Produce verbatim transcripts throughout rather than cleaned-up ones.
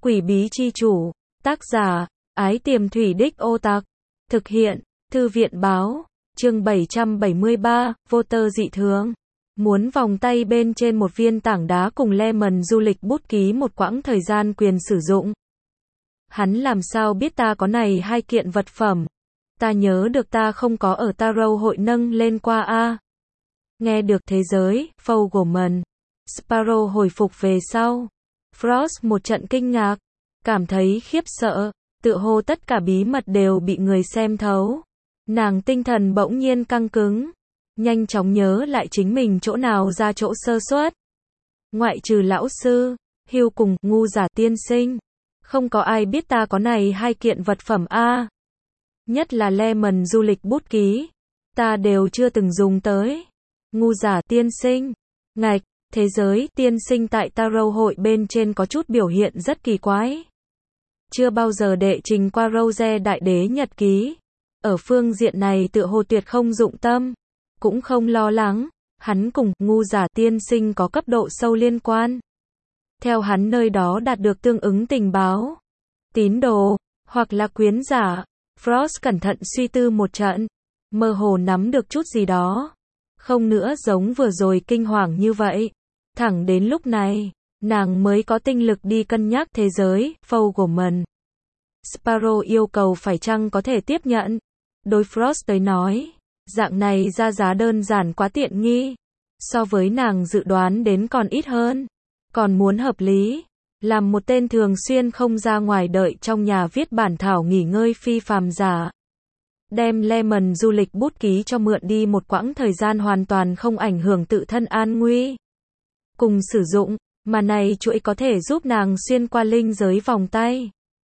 Quỷ bí chi chủ, tác giả, Ái Tiềm Thủy Đích Ô Tặc, thực hiện, Thư viện báo, chương bảy trăm bảy mươi ba, vô tơ dị thường. Muốn vòng tay bên trên một viên tảng đá cùng Lemon du lịch bút ký một quãng thời gian quyền sử dụng. Hắn làm sao biết ta có này hai kiện vật phẩm? Ta nhớ được ta không có ở Tarot hội nâng lên qua a. Nghe được thế giới, Fogelman, Sparrow hồi phục về sau. Frost một trận kinh ngạc, cảm thấy khiếp sợ, tựa hồ tất cả bí mật đều bị người xem thấu. Nàng tinh thần bỗng nhiên căng cứng, nhanh chóng nhớ lại chính mình chỗ nào ra chỗ sơ suất. Ngoại trừ lão sư, Hugh cùng ngu giả tiên sinh, không có ai biết ta có này hai kiện vật phẩm a. Nhất là Lemon du lịch bút ký, ta đều chưa từng dùng tới. Ngu giả tiên sinh, ngạch, thế giới tiên sinh tại Tarot hội bên trên có chút biểu hiện rất kỳ quái. Chưa bao giờ đệ trình qua Rose đại đế nhật ký. Ở phương diện này tựa hồ tuyệt không dụng tâm, cũng không lo lắng, hắn cùng ngu giả tiên sinh có cấp độ sâu liên quan. Theo hắn nơi đó đạt được tương ứng tình báo, tín đồ, hoặc là quyến giả. Frost cẩn thận suy tư một trận, mơ hồ nắm được chút gì đó. Không nữa giống vừa rồi kinh hoàng như vậy. Thẳng đến lúc này, nàng mới có tinh lực đi cân nhắc thế giới, Fogelman. Sparrow yêu cầu phải chăng có thể tiếp nhận. Đối Frost tới nói, dạng này ra giá đơn giản quá tiện nghi. So với nàng dự đoán đến còn ít hơn. Còn muốn hợp lý, làm một tên thường xuyên không ra ngoài đợi trong nhà viết bản thảo nghỉ ngơi phi phàm giả. Đem Lemon du lịch bút ký cho mượn đi một quãng thời gian hoàn toàn không ảnh hưởng tự thân an nguy. Cùng sử dụng, mà này chuỗi có thể giúp nàng xuyên qua linh giới vòng tay.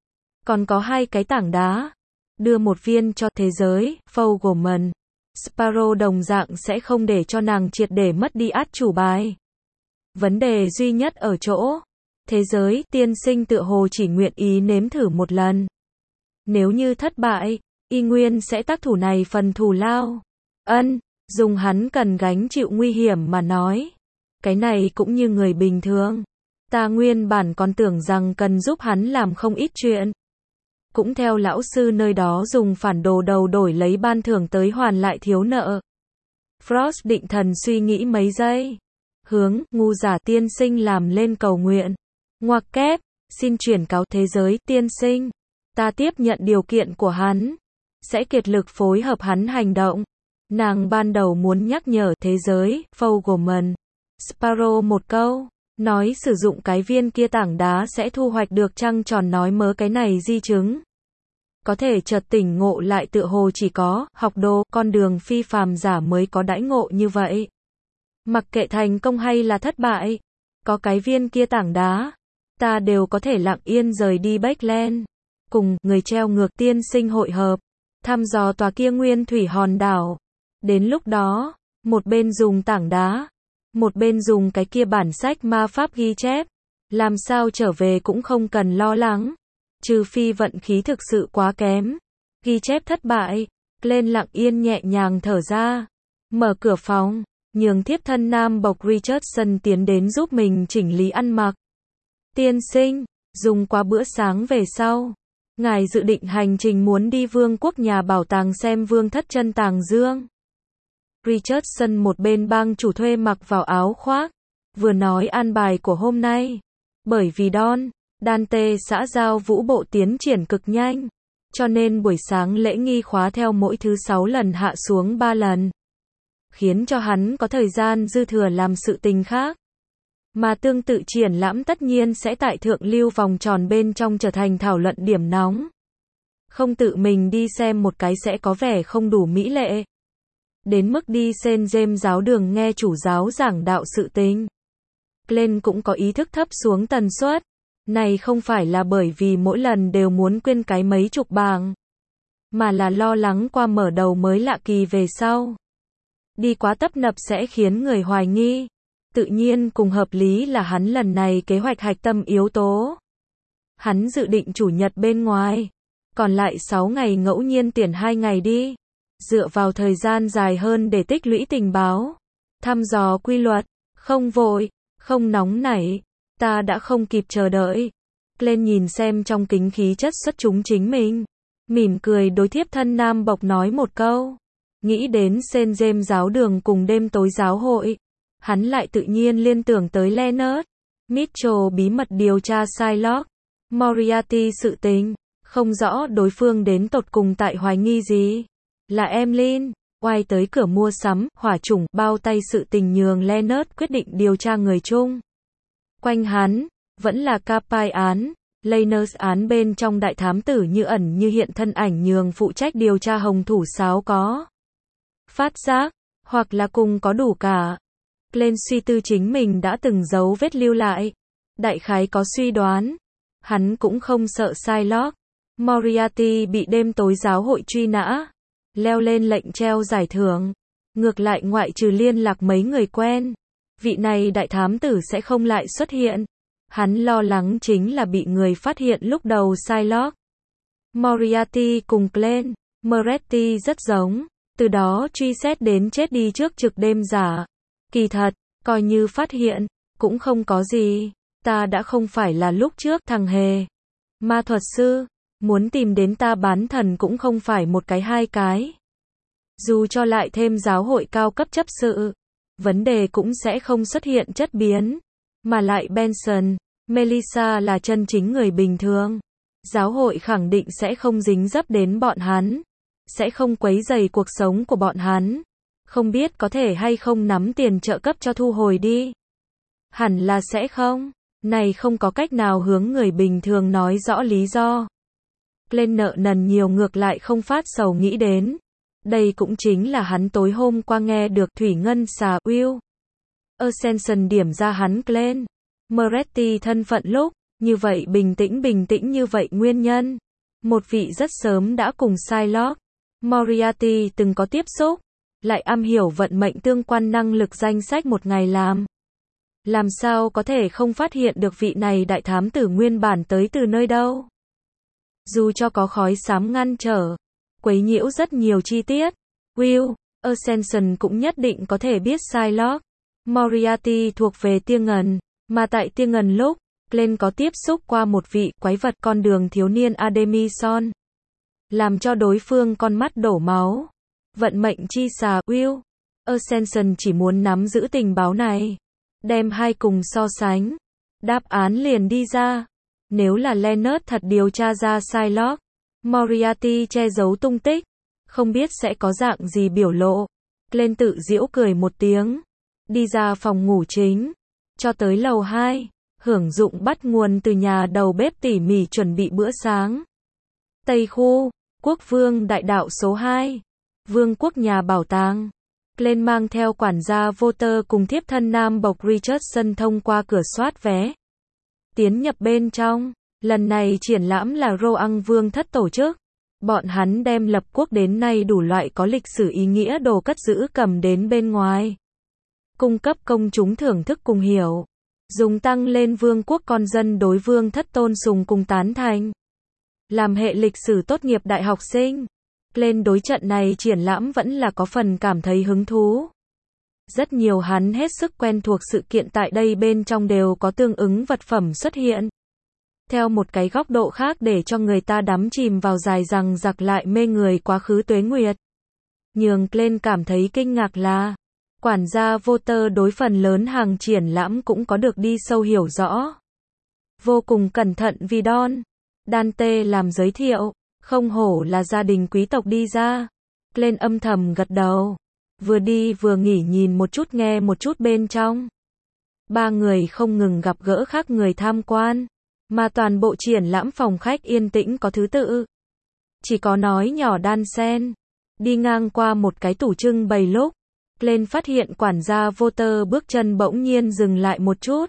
Còn có hai cái tảng đá. Đưa một viên cho thế giới, Fogelman. Sparrow đồng dạng sẽ không để cho nàng triệt để mất đi át chủ bài. Vấn đề duy nhất ở chỗ, thế giới tiên sinh tựa hồ chỉ nguyện ý nếm thử một lần. Nếu như thất bại, y nguyên sẽ tác thủ này phần thù lao. Ân, dùng hắn cần gánh chịu nguy hiểm mà nói. Cái này cũng như người bình thường. Ta nguyên bản còn tưởng rằng cần giúp hắn làm không ít chuyện. Cũng theo lão sư nơi đó dùng phản đồ đầu đổi lấy ban thưởng tới hoàn lại thiếu nợ. Frost định thần suy nghĩ mấy giây. Hướng, ngu giả tiên sinh làm lên cầu nguyện. Ngoặc kép, xin chuyển cáo thế giới tiên sinh. Ta tiếp nhận điều kiện của hắn. Sẽ kiệt lực phối hợp hắn hành động. Nàng ban đầu muốn nhắc nhở thế giới, Fogelman. Sparrow một câu, nói sử dụng cái viên kia tảng đá sẽ thu hoạch được trăng tròn nói mớ cái này di chứng. Có thể chợt tỉnh ngộ lại tựa hồ chỉ có, học đồ, con đường phi phàm giả mới có đãi ngộ như vậy. Mặc kệ thành công hay là thất bại, có cái viên kia tảng đá, ta đều có thể lặng yên rời đi Backland. Cùng, người treo ngược tiên sinh hội hợp, thăm dò tòa kia nguyên thủy hòn đảo. Đến lúc đó, một bên dùng tảng đá, một bên dùng cái kia bản sách ma pháp ghi chép, làm sao trở về cũng không cần lo lắng, trừ phi vận khí thực sự quá kém, ghi chép thất bại, lên lặng yên nhẹ nhàng thở ra, mở cửa phòng, nhường thiếp thân nam bộc Richardson tiến đến giúp mình chỉnh lý ăn mặc. Tiên sinh, dùng qua bữa sáng về sau, ngài dự định hành trình muốn đi vương quốc nhà bảo tàng xem vương thất chân tàng dương. Richardson một bên bang chủ thuê mặc vào áo khoác, vừa nói an bài của hôm nay. Bởi vì Don, Dante xã giao vũ bộ tiến triển cực nhanh, cho nên buổi sáng lễ nghi khóa theo mỗi thứ sáu lần hạ xuống ba lần. Khiến cho hắn có thời gian dư thừa làm sự tình khác. Mà tương tự triển lãm tất nhiên sẽ tại thượng lưu vòng tròn bên trong trở thành thảo luận điểm nóng. Không tự mình đi xem một cái sẽ có vẻ không đủ mỹ lệ. Đến mức đi Saint James giáo đường nghe chủ giáo giảng đạo sự tình. Glenn cũng có ý thức thấp xuống tần suất. Này không phải là bởi vì mỗi lần đều muốn quyên cái mấy chục bảng, mà là lo lắng qua mở đầu mới lạ kỳ về sau. Đi quá tấp nập sẽ khiến người hoài nghi. Tự nhiên cùng hợp lý là hắn lần này kế hoạch hạch tâm yếu tố. Hắn dự định chủ nhật bên ngoài. Còn lại sáu ngày ngẫu nhiên tuyển hai ngày đi. Dựa vào thời gian dài hơn để tích lũy tình báo. Thăm dò quy luật. Không vội, không nóng nảy. Ta đã không kịp chờ đợi. Lên nhìn xem trong kính khí chất xuất chúng chính mình. Mỉm cười đối thiếp thân nam bộc nói một câu. Nghĩ đến Saint James giáo đường cùng đêm tối giáo hội. Hắn lại tự nhiên liên tưởng tới Leonard. Mitchell bí mật điều tra Shylock Moriarty sự tình. Không rõ đối phương đến tột cùng tại hoài nghi gì. Là Emlyn, oai tới cửa mua sắm, hỏa chủng, bao tay sự tình nhường Leonard quyết định điều tra người chung. Quanh hắn, vẫn là Capai án, Laners án bên trong đại thám tử như ẩn như hiện thân ảnh nhường phụ trách điều tra hồng thủ sáo có. Phát giác, hoặc là cùng có đủ cả. Lên suy tư chính mình đã từng dấu vết lưu lại. Đại khái có suy đoán. Hắn cũng không sợ Shylock Moriarty bị đêm tối giáo hội truy nã. Leo lên lệnh treo giải thưởng. Ngược lại ngoại trừ liên lạc mấy người quen. Vị này đại thám tử sẽ không lại xuất hiện. Hắn lo lắng chính là bị người phát hiện lúc đầu Shylock Moriarty cùng Glenn Moretti rất giống. Từ đó truy xét đến chết đi trước trực đêm giả. Kỳ thật, coi như phát hiện, cũng không có gì. Ta đã không phải là lúc trước thằng hề. Ma thuật sư, muốn tìm đến ta bán thần cũng không phải một cái hai cái. Dù cho lại thêm giáo hội cao cấp chấp sự, vấn đề cũng sẽ không xuất hiện chất biến. Mà lại Benson, Melissa là chân chính người bình thường. Giáo hội khẳng định sẽ không dính dấp đến bọn hắn. Sẽ không quấy rầy cuộc sống của bọn hắn. Không biết có thể hay không nắm tiền trợ cấp cho thu hồi đi. Hẳn là sẽ không. Này không có cách nào hướng người bình thường nói rõ lý do. Lên nợ nần nhiều ngược lại không phát sầu nghĩ đến. Đây cũng chính là hắn tối hôm qua nghe được Thủy Ngân xà Will Ascension điểm ra hắn Glenn Moretti thân phận lúc. Như vậy bình tĩnh bình tĩnh như vậy nguyên nhân. Một vị rất sớm đã cùng Shylock Moriarty từng có tiếp xúc. Lại am hiểu vận mệnh tương quan năng lực danh sách một ngày làm. Làm sao có thể không phát hiện được vị này đại thám tử nguyên bản tới từ nơi đâu. Dù cho có khói xám ngăn trở, quấy nhiễu rất nhiều chi tiết, Will Ascension cũng nhất định có thể biết Shylock Moriarty thuộc về Tia Ngần, mà tại Tia Ngần lúc, Glenn có tiếp xúc qua một vị quái vật con đường thiếu niên Ademison. Làm cho đối phương con mắt đổ máu. Vận mệnh chi xà Will Ascension chỉ muốn nắm giữ tình báo này. Đem hai cùng so sánh. Đáp án liền đi ra. Nếu là Leonard thật điều tra ra Shylock Moriarty che giấu tung tích. Không biết sẽ có dạng gì biểu lộ. Glenn tự giễu cười một tiếng. Đi ra phòng ngủ chính. Cho tới lầu hai. Hưởng dụng bắt nguồn từ nhà đầu bếp tỉ mỉ chuẩn bị bữa sáng. Tây khu, Quốc vương đại đạo số hai. Vương quốc nhà bảo tàng. Glenn mang theo quản gia Voter cùng thiếp thân nam bộc Richardson thông qua cửa soát vé. Tiến nhập bên trong. Lần này triển lãm là Roang Vương thất tổ chức. Bọn hắn đem lập quốc đến nay đủ loại có lịch sử ý nghĩa đồ cất giữ cầm đến bên ngoài. Cung cấp công chúng thưởng thức cùng hiểu. Dùng tăng lên vương quốc con dân đối vương thất tôn sùng cùng tán thành. Làm hệ lịch sử tốt nghiệp đại học sinh. Lên đối trận này triển lãm vẫn là có phần cảm thấy hứng thú. Rất nhiều hắn hết sức quen thuộc sự kiện tại đây bên trong đều có tương ứng vật phẩm xuất hiện. Theo một cái góc độ khác để cho người ta đắm chìm vào dài dằng dặc lại mê người quá khứ tuế nguyệt. Nhường Glenn cảm thấy kinh ngạc là, quản gia Voter đối phần lớn hàng triển lãm cũng có được đi sâu hiểu rõ. Vô cùng cẩn thận vì Don Dante làm giới thiệu. Không hổ là gia đình quý tộc đi ra. Glenn âm thầm gật đầu. Vừa đi vừa nghỉ nhìn một chút nghe một chút bên trong. Ba người không ngừng gặp gỡ khác người tham quan. Mà toàn bộ triển lãm phòng khách yên tĩnh có thứ tự. Chỉ có nói nhỏ đan xen. Đi ngang qua một cái tủ trưng bày lúc. Glenn phát hiện quản gia Voter bước chân bỗng nhiên dừng lại một chút.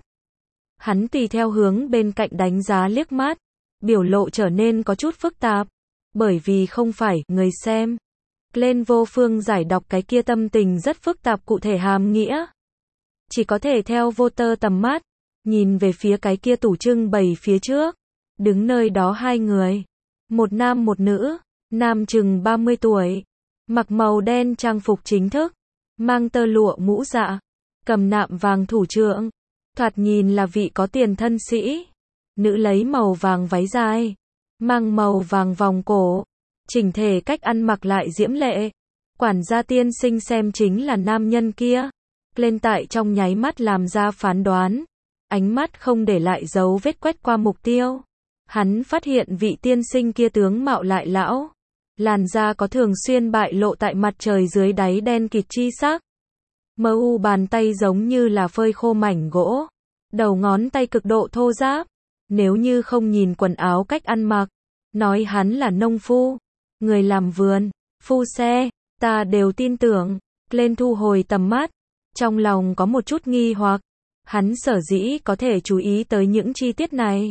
Hắn tùy theo hướng bên cạnh đánh giá liếc mắt. Biểu lộ trở nên có chút phức tạp. Bởi vì không phải người xem. Glenn vô phương giải đọc cái kia tâm tình rất phức tạp cụ thể hàm nghĩa. Chỉ có thể theo Voter tầm mắt. Nhìn về phía cái kia tủ trưng bày phía trước. Đứng nơi đó hai người. Một nam một nữ. Nam chừng ba mươi tuổi. Mặc màu đen trang phục chính thức. Mang tơ lụa mũ dạ. Cầm nạm vàng thủ trưởng. Thoạt nhìn là vị có tiền thân sĩ. Nữ lấy màu vàng váy dài, mang màu vàng vòng cổ, chỉnh thể cách ăn mặc lại diễm lệ. Quản gia tiên sinh xem chính là nam nhân kia. Lên tại trong nháy mắt làm ra phán đoán. Ánh mắt không để lại dấu vết quét qua mục tiêu. Hắn phát hiện vị tiên sinh kia tướng mạo lại lão. Làn da có thường xuyên bại lộ tại mặt trời dưới đáy đen kịt chi sắc. Mờ u bàn tay giống như là phơi khô mảnh gỗ. Đầu ngón tay cực độ thô ráp. Nếu như không nhìn quần áo cách ăn mặc, nói hắn là nông phu, người làm vườn, phu xe, ta đều tin tưởng. Lên thu hồi tầm mắt, trong lòng có một chút nghi hoặc. Hắn sở dĩ có thể chú ý tới những chi tiết này,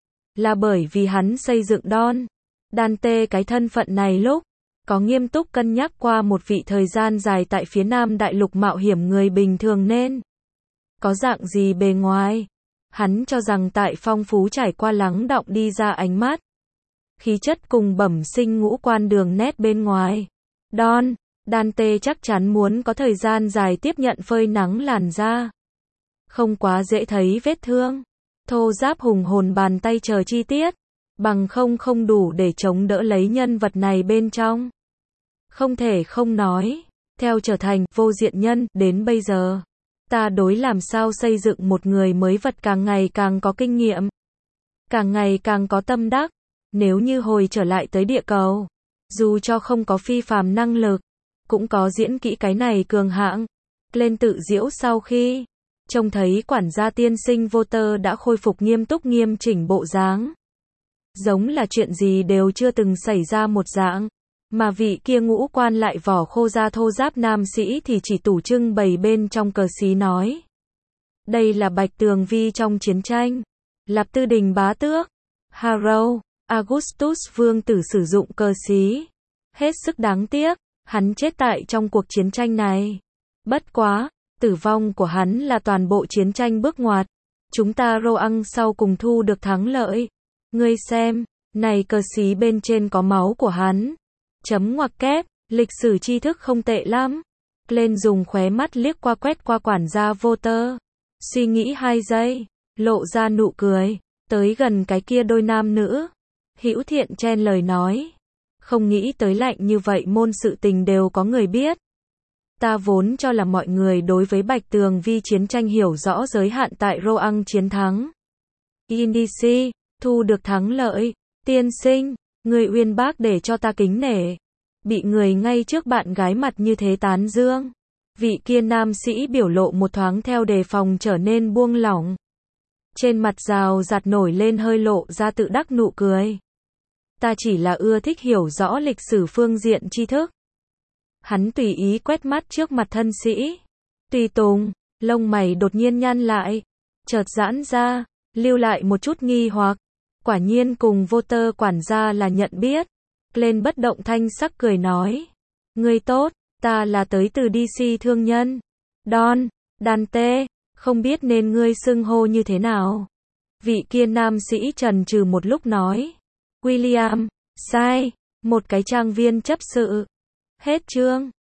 là bởi vì hắn xây dựng Don Dante cái thân phận này lúc có nghiêm túc cân nhắc qua một vị thời gian dài tại phía Nam Đại Lục mạo hiểm người bình thường nên có dạng gì bề ngoài. Hắn cho rằng tại phong phú trải qua lắng đọng đi ra ánh mắt, khí chất cùng bẩm sinh ngũ quan đường nét bên ngoài, Don Dante chắc chắn muốn có thời gian dài tiếp nhận phơi nắng làn da. Không quá dễ thấy vết thương, thô ráp hùng hồn bàn tay chờ chi tiết, bằng không không đủ để chống đỡ lấy nhân vật này bên trong. Không thể không nói, theo trở thành vô diện nhân đến bây giờ, ta đối làm sao xây dựng một người mới vật càng ngày càng có kinh nghiệm, càng ngày càng có tâm đắc. Nếu như hồi trở lại tới địa cầu, dù cho không có phi phàm năng lực, cũng có diễn kỹ cái này cường hãng. Lên tự giễu sau khi trông thấy quản gia tiên sinh Walter đã khôi phục nghiêm túc nghiêm chỉnh bộ dáng, giống là chuyện gì đều chưa từng xảy ra một dạng. Mà vị kia ngũ quan lại vỏ khô da thô ráp nam sĩ thì chỉ tủ trưng bày bên trong cờ xí nói. Đây là Bạch Tường Vi trong chiến tranh. Lạp Tư Đình bá tước. Harrow, Augustus vương tử sử dụng cờ xí. Hết sức đáng tiếc, hắn chết tại trong cuộc chiến tranh này. Bất quá, tử vong của hắn là toàn bộ chiến tranh bước ngoặt. Chúng ta Roang sau cùng thu được thắng lợi. Ngươi xem, này cờ xí bên trên có máu của hắn. Chấm ngoặc kép, lịch sử tri thức không tệ lắm. Lên dùng khóe mắt liếc qua quét qua quản gia Walter. Suy nghĩ hai giây, lộ ra nụ cười, tới gần cái kia đôi nam nữ. Hữu Thiện chen lời nói. Không nghĩ tới lạnh như vậy môn sự tình đều có người biết. Ta vốn cho là mọi người đối với Bạch Tường Vi chiến tranh hiểu rõ giới hạn tại Roang chiến thắng. Indici, thu được thắng lợi. Tiên sinh, người uyên bác để cho ta kính nể. Bị người ngay trước bạn gái mặt như thế tán dương. Vị kia nam sĩ biểu lộ một thoáng theo đề phòng trở nên buông lỏng. Trên mặt rào rạt nổi lên hơi lộ ra tự đắc nụ cười. Ta chỉ là ưa thích hiểu rõ lịch sử phương diện tri thức. Hắn tùy ý quét mắt trước mặt thân sĩ. Tùy tùng, lông mày đột nhiên nhăn lại. Chợt giãn ra, lưu lại một chút nghi hoặc. Quả nhiên cùng Walter quản gia là nhận biết. Lên bất động thanh sắc cười nói. Ngươi tốt, ta là tới từ đê xê thương nhân. Don Dante, không biết nên ngươi xưng hô như thế nào. Vị kia nam sĩ trần trừ một lúc nói. William, sai, một cái trang viên chấp sự. Hết chương.